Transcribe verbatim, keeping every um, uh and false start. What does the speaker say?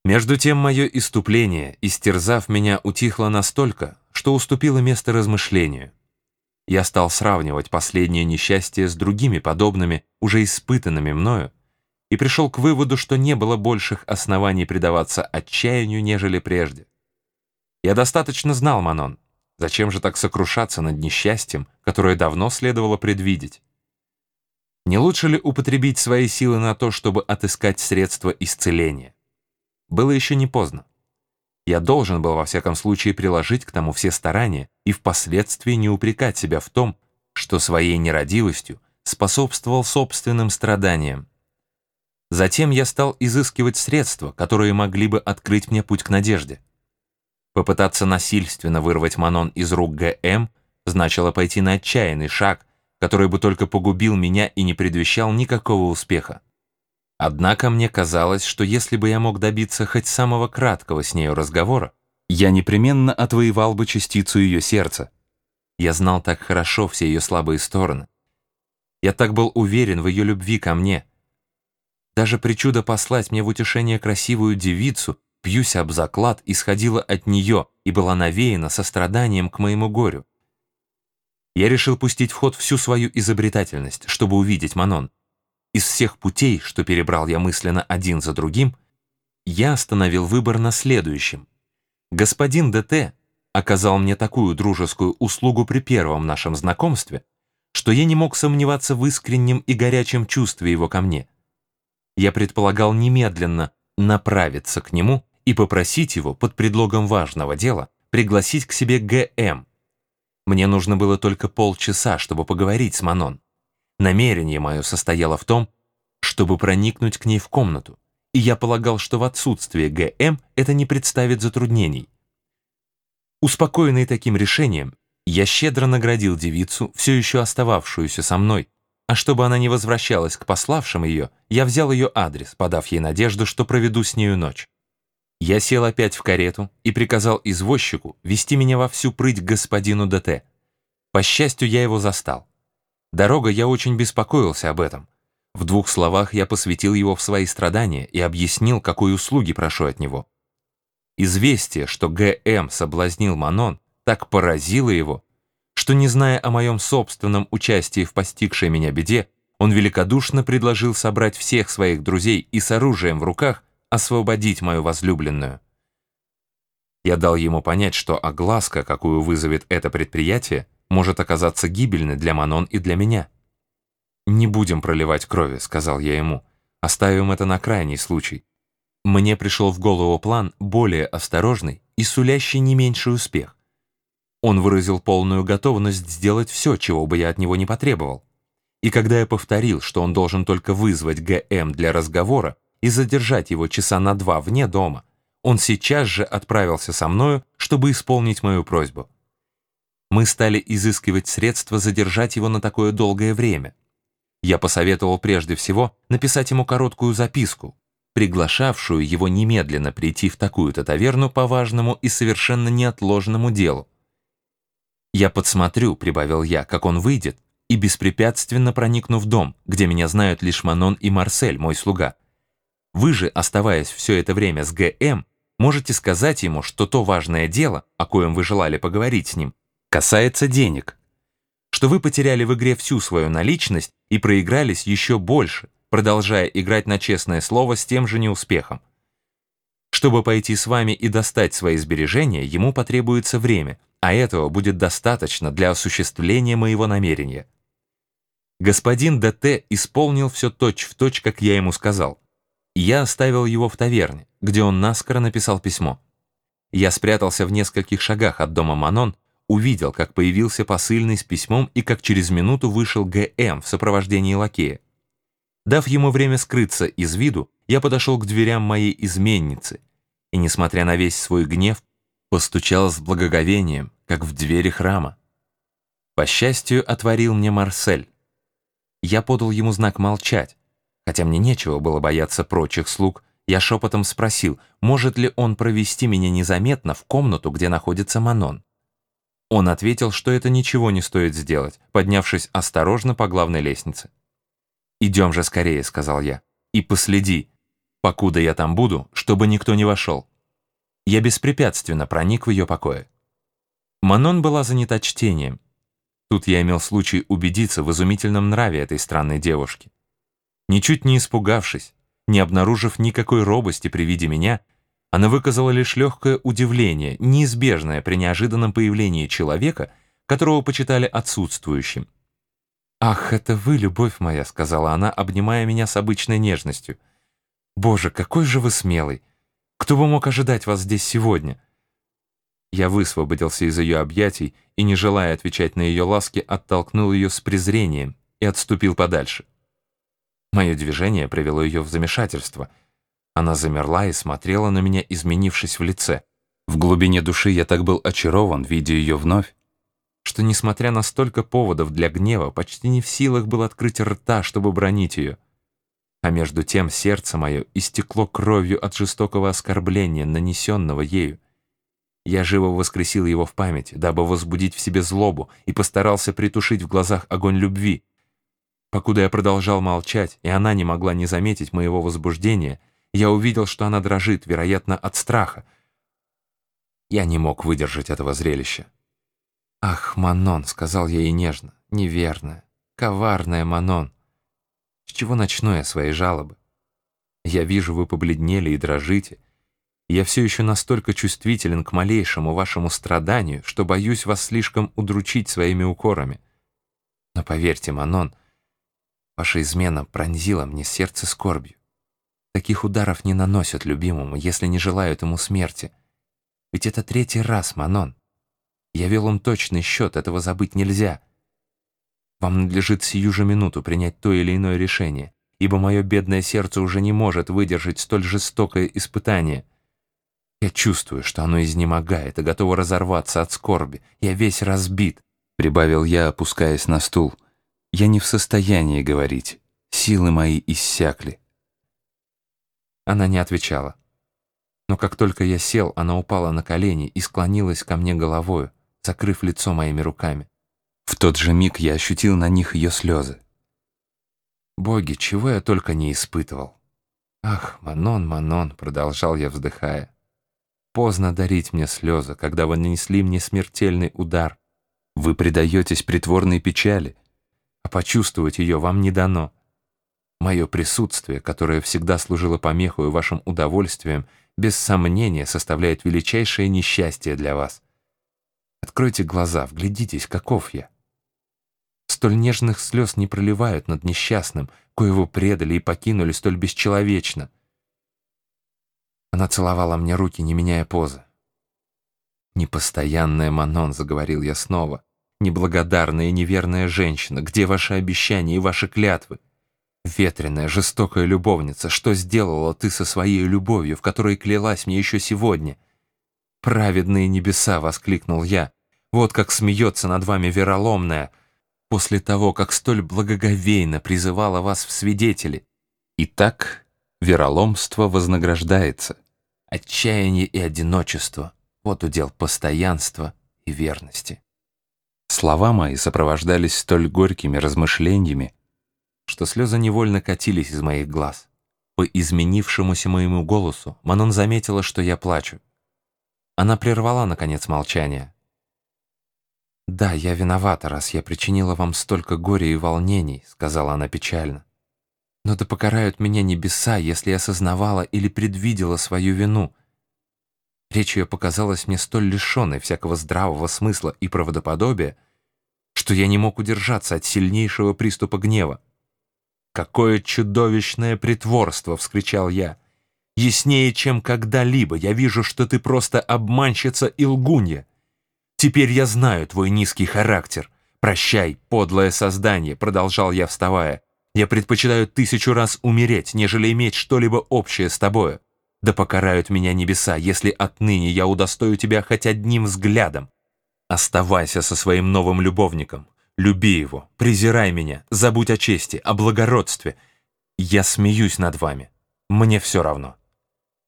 Между тем мое иступление, истерзав меня, утихло настолько, что уступило место размышлению. Я стал сравнивать последнее несчастье с другими подобными, уже испытанными мною, и пришел к выводу, что не было больших оснований предаваться отчаянию, нежели прежде. Я достаточно знал Манон. Зачем же так сокрушаться над несчастьем, которое давно следовало предвидеть? Не лучше ли употребить свои силы на то, чтобы отыскать средства исцеления? Было еще не поздно. Я должен был во всяком случае приложить к тому все старания и впоследствии не упрекать себя в том, что своей нерадивостью способствовал собственным страданиям. Затем я стал изыскивать средства, которые могли бы открыть мне путь к надежде. Попытаться насильственно вырвать Манон из рук Г.М. значило пойти на отчаянный шаг, который бы только погубил меня и не предвещал никакого успеха. Однако мне казалось, что если бы я мог добиться хоть самого краткого с нею разговора, я непременно отвоевал бы частицу ее сердца. Я знал так хорошо все ее слабые стороны. Я так был уверен в ее любви ко мне. Даже причуда послать мне в утешение красивую девицу, бьюсь об заклад, исходила от нее и была навеяна состраданием к моему горю. Я решил пустить в ход всю свою изобретательность, чтобы увидеть Манон. Из всех путей, что перебрал я мысленно один за другим, я остановил выбор на следующем. Господин Д.Т. оказал мне такую дружескую услугу при первом нашем знакомстве, что я не мог сомневаться в искреннем и горячем чувстве его ко мне. Я предполагал немедленно направиться к нему и попросить его под предлогом важного дела пригласить к себе Г.М. Мне нужно было только полчаса, чтобы поговорить с Манон. Намерение мое состояло в том, чтобы проникнуть к ней в комнату, и я полагал, что в отсутствие Г.М. это не представит затруднений. Успокоенный таким решением, я щедро наградил девицу, все еще остававшуюся со мной, а чтобы она не возвращалась к пославшим ее, я взял ее адрес, подав ей надежду, что проведу с нею ночь. Я сел опять в карету и приказал извозчику вести меня во всю прыть к господину Д.Т. По счастью, я его застал. Дорога, я очень беспокоился об этом. В двух словах я посвятил его в свои страдания и объяснил, какой услуги прошу от него. Известие, что Г.М. соблазнил Манон, так поразило его, что, не зная о моем собственном участии в постигшей меня беде, он великодушно предложил собрать всех своих друзей и с оружием в руках освободить мою возлюбленную. Я дал ему понять, что огласка, какую вызовет это предприятие, может оказаться гибельной для Манон и для меня. «Не будем проливать крови», — сказал я ему, — «оставим это на крайний случай». Мне пришел в голову план более осторожный и сулящий не меньший успех. Он выразил полную готовность сделать все, чего бы я от него не потребовал. И когда я повторил, что он должен только вызвать Г.М. для разговора и задержать его часа на два вне дома, он сейчас же отправился со мною, чтобы исполнить мою просьбу. Мы стали изыскивать средства задержать его на такое долгое время. Я посоветовал прежде всего написать ему короткую записку, приглашавшую его немедленно прийти в такую-то таверну по важному и совершенно неотложному делу. «Я подсмотрю», — прибавил я, — «как он выйдет, и беспрепятственно проникну в дом, где меня знают лишь Манон и Марсель, мой слуга. Вы же, оставаясь все это время с Г.М., можете сказать ему, что то важное дело, о коем вы желали поговорить с ним, касается денег, что вы потеряли в игре всю свою наличность и проигрались еще больше, продолжая играть на честное слово с тем же неуспехом. Чтобы пойти с вами и достать свои сбережения, ему потребуется время, а этого будет достаточно для осуществления моего намерения». Господин Д.Т. исполнил все точь-в-точь, как я ему сказал. Я оставил его в таверне, где он наскоро написал письмо. Я спрятался в нескольких шагах от дома Манон, увидел, как появился посыльный с письмом и как через минуту вышел Г.М. в сопровождении лакея. Дав ему время скрыться из виду, я подошел к дверям моей изменницы и, несмотря на весь свой гнев, постучал с благоговением, как в двери храма. По счастью, отворил мне Марсель. Я подал ему знак молчать. Хотя мне нечего было бояться прочих слуг, я шепотом спросил, может ли он провести меня незаметно в комнату, где находится Манон. Он ответил, что это ничего не стоит сделать, поднявшись осторожно по главной лестнице. «Идем же скорее», — сказал я, — «и последи. Покуда я там буду, чтобы никто не вошел. Я беспрепятственно проник в ее покое. Манон была занята чтением. Тут я имел случай убедиться в изумительном нраве этой странной девушки. Ничуть не испугавшись, не обнаружив никакой робости при виде меня, она выказала лишь легкое удивление, неизбежное при неожиданном появлении человека, которого почитали отсутствующим. «Ах, это вы, любовь моя», — сказала она, обнимая меня с обычной нежностью. «Боже, какой же вы смелый! Кто бы мог ожидать вас здесь сегодня?» Я высвободился из ее объятий и, не желая отвечать на ее ласки, оттолкнул ее с презрением и отступил подальше. Мое движение привело ее в замешательство. Она замерла и смотрела на меня, изменившись в лице. В глубине души я так был очарован, видя ее вновь, что, несмотря на столько поводов для гнева, почти не в силах был открыть рта, чтобы бранить ее. А между тем сердце мое истекло кровью от жестокого оскорбления, нанесенного ею. Я живо воскресил его в памяти, дабы возбудить в себе злобу, и постарался притушить в глазах огонь любви. Покуда я продолжал молчать, и она не могла не заметить моего возбуждения, я увидел, что она дрожит, вероятно, от страха. Я не мог выдержать этого зрелища. «Ах, Манон», — сказал я ей нежно, — «неверная, коварная Манон. С чего начну я свои жалобы? Я вижу, вы побледнели и дрожите. Я все еще настолько чувствителен к малейшему вашему страданию, что боюсь вас слишком удручить своими укорами. Но поверьте, Манон, ваша измена пронзила мне сердце скорбью. Таких ударов не наносят любимому, если не желают ему смерти. Ведь это третий раз, Манон. Я вел им точный счет, этого забыть нельзя. Вам надлежит сию же минуту принять то или иное решение, ибо мое бедное сердце уже не может выдержать столь жестокое испытание. Я чувствую, что оно изнемогает и готово разорваться от скорби. Я весь разбит», — прибавил я, опускаясь на стул. «Я не в состоянии говорить. Силы мои иссякли». Она не отвечала. Но как только я сел, она упала на колени и склонилась ко мне головою, закрыв лицо моими руками. В тот же миг я ощутил на них ее слезы. Боги, чего я только не испытывал. «Ах, Манон, Манон», — продолжал я, вздыхая, — «поздно дарить мне слезы, когда вы нанесли мне смертельный удар. Вы предаетесь притворной печали, а почувствовать ее вам не дано. Мое присутствие, которое всегда служило помехой вашим удовольствием, без сомнения составляет величайшее несчастье для вас. Откройте глаза, вглядитесь, каков я. Столь нежных слез не проливают над несчастным, коего предали и покинули столь бесчеловечно». Она целовала мне руки, не меняя позы. «Непостоянная Манон», — заговорил я снова, — «неблагодарная и неверная женщина, где ваши обещания и ваши клятвы? Ветреная, жестокая любовница, что сделала ты со своей любовью, в которой клялась мне еще сегодня?» «Праведные небеса!» — воскликнул я. «Вот как смеется над вами вероломная, после того, как столь благоговейно призывала вас в свидетели. Итак, вероломство вознаграждается. Отчаяние и одиночество — вот удел постоянства и верности». Слова мои сопровождались столь горькими размышлениями, что слезы невольно катились из моих глаз. По изменившемуся моему голосу Манон заметила, что я плачу. Она прервала, наконец, молчание. «Да, я виновата, раз я причинила вам столько горя и волнений», — сказала она печально. «Но да покарают меня небеса, если я осознавала или предвидела свою вину». Речь ее показалась мне столь лишенной всякого здравого смысла и правдоподобия, что я не мог удержаться от сильнейшего приступа гнева. «Какое чудовищное притворство!» — вскричал я. «Яснее, чем когда-либо, я вижу, что ты просто обманщица и лгунья. Теперь я знаю твой низкий характер. Прощай, подлое создание», — продолжал я, вставая. «Я предпочитаю тысячу раз умереть, нежели иметь что-либо общее с тобою. Да покарают меня небеса, если отныне я удостою тебя хоть одним взглядом. Оставайся со своим новым любовником. Люби его, презирай меня, забудь о чести, о благородстве. Я смеюсь над вами. Мне все равно».